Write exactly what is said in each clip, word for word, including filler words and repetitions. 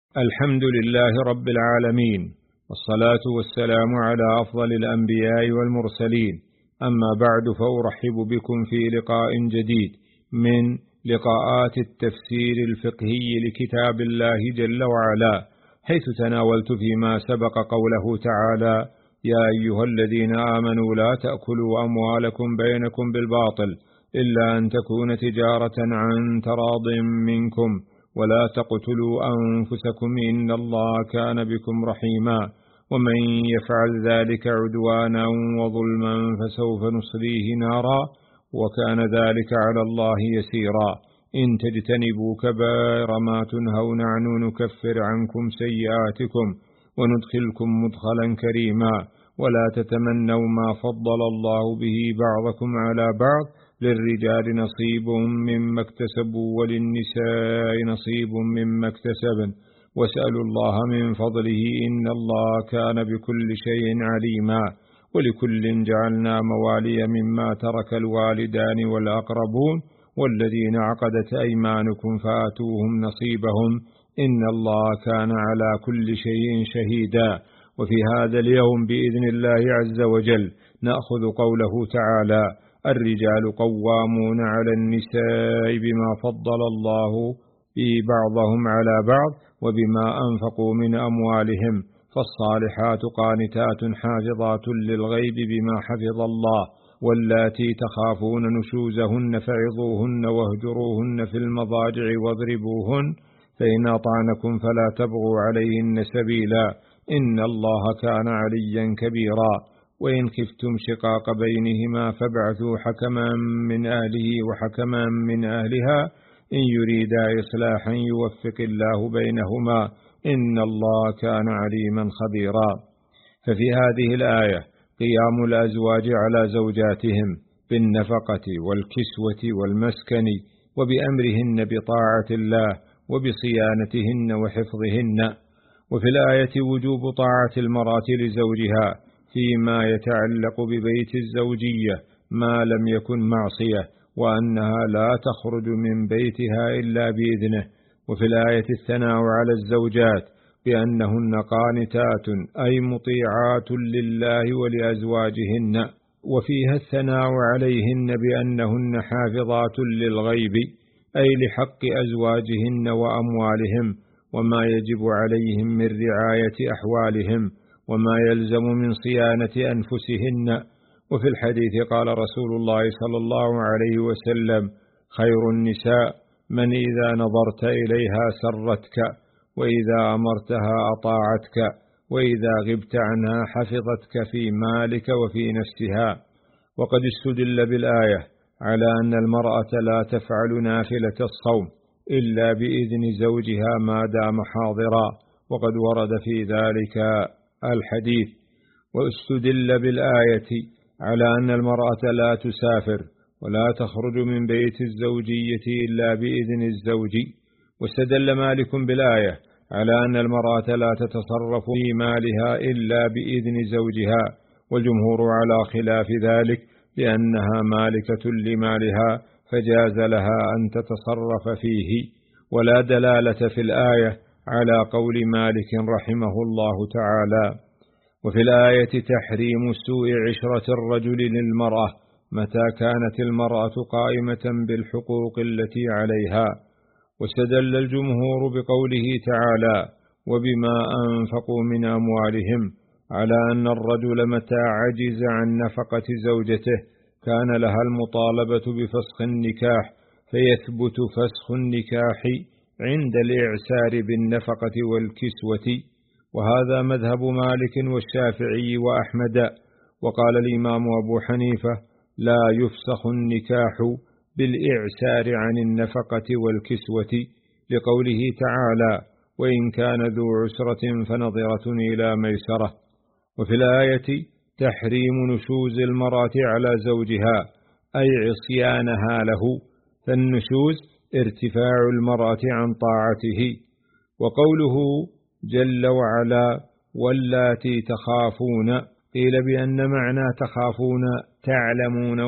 الحمد لله رب العالمين، والصلاة والسلام على أفضل الأنبياء والمرسلين. أما بعد، فأرحب بكم في لقاء جديد من لقاءات التفسير الفقهي لكتاب الله جل وعلا، حيث تناولت فيما سبق قوله تعالى: يا أيها الذين آمنوا لا تأكلوا أموالكم بينكم بالباطل إلا أن تكون تجارة عن تراض منكم ولا تقتلوا أنفسكم إن الله كان بكم رحيما، ومن يفعل ذلك عدوانا وظلما فسوف نصليه نارا وكان ذلك على الله يسيرا. إن تجتنبوا كبائر ما تنهون عنه نكفر عنكم سيئاتكم وندخلكم مدخلا كريما، ولا تتمنوا ما فضل الله به بعضكم على بعض، للرجال نصيب مما اكتسبوا وللنساء نصيب مما اكتسبن واسألوا الله من فضله إن الله كان بكل شيء عليما. ولكل جعلنا موالي مما ترك الوالدان والأقربون والذين عقدت أيمانكم فآتوهم نصيبهم إن الله كان على كل شيء شهيدا. وفي هذا اليوم بإذن الله عز وجل نأخذ قوله تعالى: الرجال قوامون على النساء بما فضل الله بعضهم على بعض وبما أنفقوا من أموالهم، فالصالحات قانتات حافظات للغيب بما حفظ الله، واللاتي تخافون نشوزهن فعظوهن واهجروهن في المضاجع واضربوهن، فإن أطعنكم فلا تبغوا عليهن سبيلا إن الله كان عليا كبيرا. وإن خفتم شقاق بينهما فابعثوا حكما من أهله وحكما من أهلها إن يريدا إصلاحا يوفق الله بينهما إن الله كان عليما خبيرا. ففي هذه الآية قيام الأزواج على زوجاتهم بالنفقة والكسوة والمسكن وبأمرهن بطاعة الله وبصيانتهن وحفظهن. وفي الآية وجوب طاعة المرأة لزوجها فيما يتعلق ببيت الزوجية ما لم يكن معصية، وأنها لا تخرج من بيتها إلا بإذنه. وفي الآية الثناء على الزوجات بأنهن قانتات أي مطيعات لله ولأزواجهن، وفيها الثناء عليهن بأنهن حافظات للغيب أي لحق أزواجهن وأموالهم وما يجب عليهم من رعاية أحوالهم وما يلزم من صيانة أنفسهن. وفي الحديث قال رسول الله صلى الله عليه وسلم: خير النساء من إذا نظرت إليها سرتك، وإذا أمرتها أطاعتك، وإذا غبت عنها حفظتك في مالك وفي نفسها. وقد استدل بالآية على أن المرأة لا تفعل نافلة الصوم إلا بإذن زوجها ما دام حاضرا، وقد ورد في ذلك الحديث. واستدل بالآية على أن المرأة لا تسافر ولا تخرج من بيت الزوجية إلا بإذن الزوج. واستدل مالك بالآية على أن المرأة لا تتصرف في مالها إلا بإذن زوجها، والجمهور على خلاف ذلك لأنها مالكة لمالها فجاز لها أن تتصرف فيه. ولا دلالة في الآية على قول مالك رحمه الله تعالى. وفي الآية تحريم سوء عشرة الرجل للمرأة متى كانت المرأة قائمة بالحقوق التي عليها. واستدل الجمهور بقوله تعالى: وبما أنفقوا من أموالهم، على أن الرجل متى عجز عن نفقة زوجته كان لها المطالبة بفسخ النكاح، فيثبت فسخ النكاح عند الإعسار بالنفقة والكسوة. وهذا مذهب مالك والشافعي وأحمد. وقال الإمام أبو حنيفة: لا يفسخ النكاح بالإعسار عن النفقة والكسوة، لقوله تعالى: وإن كان ذو عسرة فنظرة إلى ميسرة. وفي الآية تحريم نشوز المرأة على زوجها أي عصيانها له، فالنشوز ارتفاع المرأة عن طاعته. وقوله جل وعلا: واللاتي تخافون، قيل بأن معنى تخافون تعلمون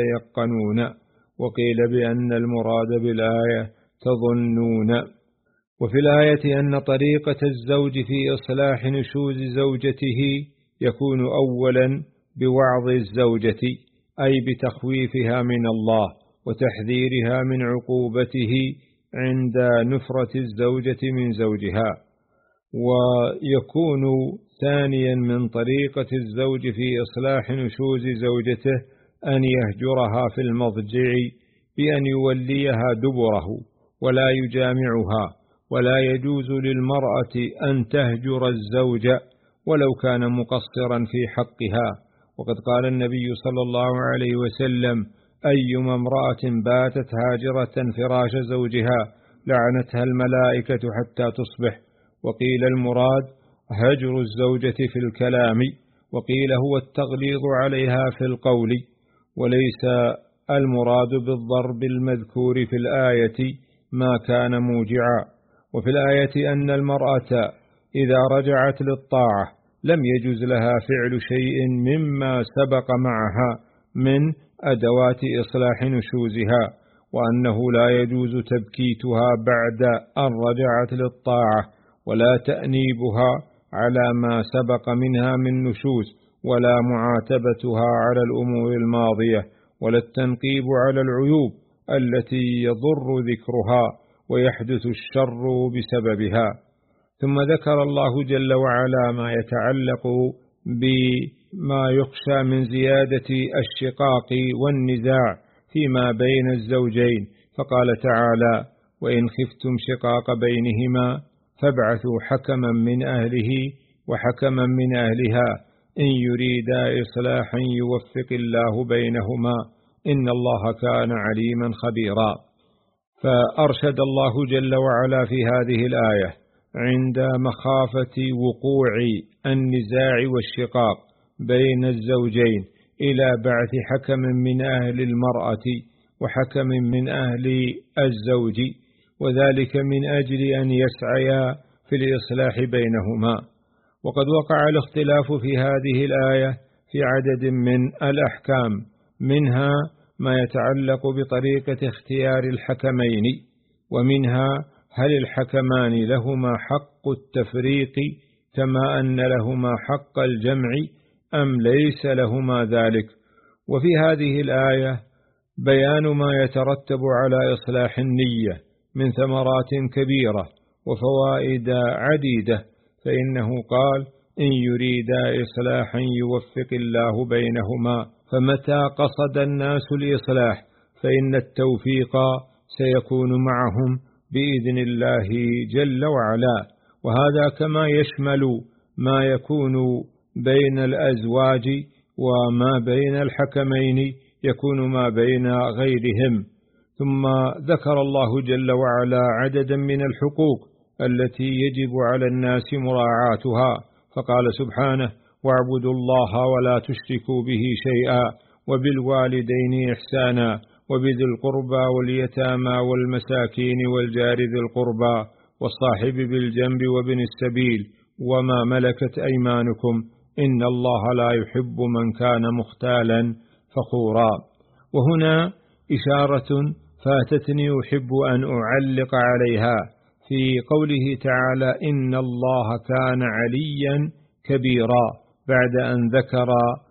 وتتيقنون، وقيل بأن المراد بالآية تظنون. وفي الآية أن طريقة الزوج في إصلاح نشوز زوجته يكون أولا بوعظ الزوجة، أي بتخويفها من الله وتحذيرها من عقوبته عند نفرة الزوجة من زوجها. ويكون ثانيا من طريقة الزوج في إصلاح نشوز زوجته أن يهجرها في المضجع بأن يوليها دبره ولا يجامعها، ولا يجوز للمرأة أن تهجر الزوج ولو كان مقصرا في حقها. وقد قال النبي صلى الله عليه وسلم: أيما امرأة باتت هاجرة فراش زوجها لعنتها الملائكة حتى تصبح. وقيل المراد هجر الزوجة في الكلام، وقيل هو التغليظ عليها في القول، وليس المراد بالضرب المذكور في الآية ما كان موجعا. وفي الآية أن المرأة إذا رجعت للطاعة لم يجوز لها فعل شيء مما سبق معها من أدوات إصلاح نشوزها، وأنه لا يجوز تبكيتها بعد أن رجعت للطاعة، ولا تأنيبها على ما سبق منها من نشوز، ولا معاتبتها على الأمور الماضية، ولا التنقيب على العيوب التي يضر ذكرها ويحدث الشر بسببها. ثم ذكر الله جل وعلا ما يتعلق بما يخشى من زيادة الشقاق والنزاع فيما بين الزوجين، فقال تعالى: وإن خفتم شقاق بينهما فابعثوا حكما من أهله وحكما من أهلها إن يريدا إصلاحا يوفق الله بينهما إن الله كان عليما خبيرا. فأرشد الله جل وعلا في هذه الآية عند مخافة وقوع النزاع والشقاق بين الزوجين إلى بعث حكم من أهل المرأة وحكم من أهل الزوج، وذلك من أجل أن يسعيا في الإصلاح بينهما. وقد وقع الاختلاف في هذه الآية في عدد من الأحكام، منها ما يتعلق بطريقة اختيار الحكمين، ومنها هل الحكمان لهما حق التفريق كما أن لهما حق الجمع أم ليس لهما ذلك. وفي هذه الآية بيان ما يترتب على إصلاح النية من ثمرات كبيرة وفوائد عديدة، فإنه قال: إن يريدا إصلاحا يوفق الله بينهما. فمتى قصد الناس الإصلاح فإن التوفيق سيكون معهم بإذن الله جل وعلا. وهذا كما يشمل ما يكون بين الأزواج، وما بين الحكمين يكون ما بين غيرهم. ثم ذكر الله جل وعلا عددا من الحقوق التي يجب على الناس مراعاتها، فقال سبحانه: واعبدوا الله ولا تشركوا به شيئا وبالوالدين إحسانا وبذي القربى واليتامى والمساكين والجار ذي القربى والصاحب بالجنب وابن السبيل وما ملكت أيمانكم إن الله لا يحب من كان مختالا فخورا. وهنا إشارة فاتتني أحب أن أعلق عليها في قوله تعالى: إن الله كان عليا كبيرا، بعد أن ذكر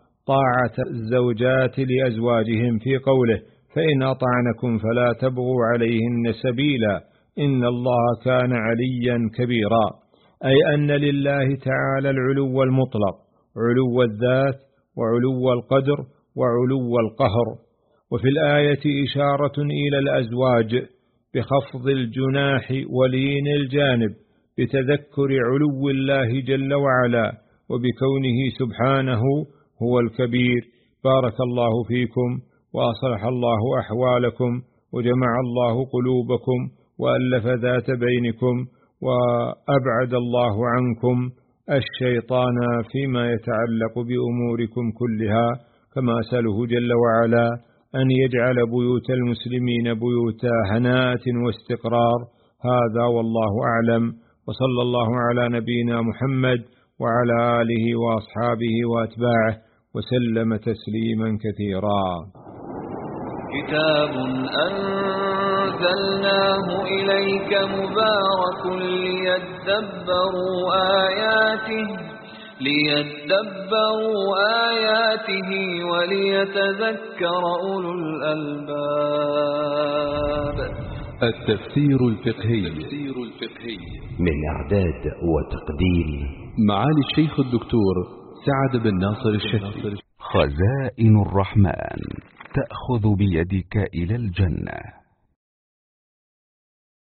طاعة الزوجات لأزواجهم في قوله: فإن أطعنكم فلا تبغوا عليهن سبيلا إن الله كان عليا كبيرا، أي أن لله تعالى العلو المطلق، علو الذات وعلو القدر وعلو القهر. وفي الآية إشارة إلى الأزواج بخفض الجناح ولين الجانب بتذكر علو الله جل وعلا وبكونه سبحانه هو الكبير. بارك الله فيكم وأصلح الله أحوالكم وجمع الله قلوبكم وألف ذات بينكم وأبعد الله عنكم الشيطان فيما يتعلق بأموركم كلها، كما أسأله جل وعلا أن يجعل بيوت المسلمين بيوت هناءة واستقرار. هذا والله أعلم، وصلى الله على نبينا محمد وعلى آله وأصحابه وأتباعه وسلم تسليما كثيرا. كتاب أنزلناه إليك مبارك ليدبروا آياته ليدبروا آياته وليتذكر أولو الألباب. التفسير الفقهي من إعداد وتقديم معالي الشيخ الدكتور سعد بن ناصر الشهري. خزائن الرحمن تأخذ بيدك إلى الجنة.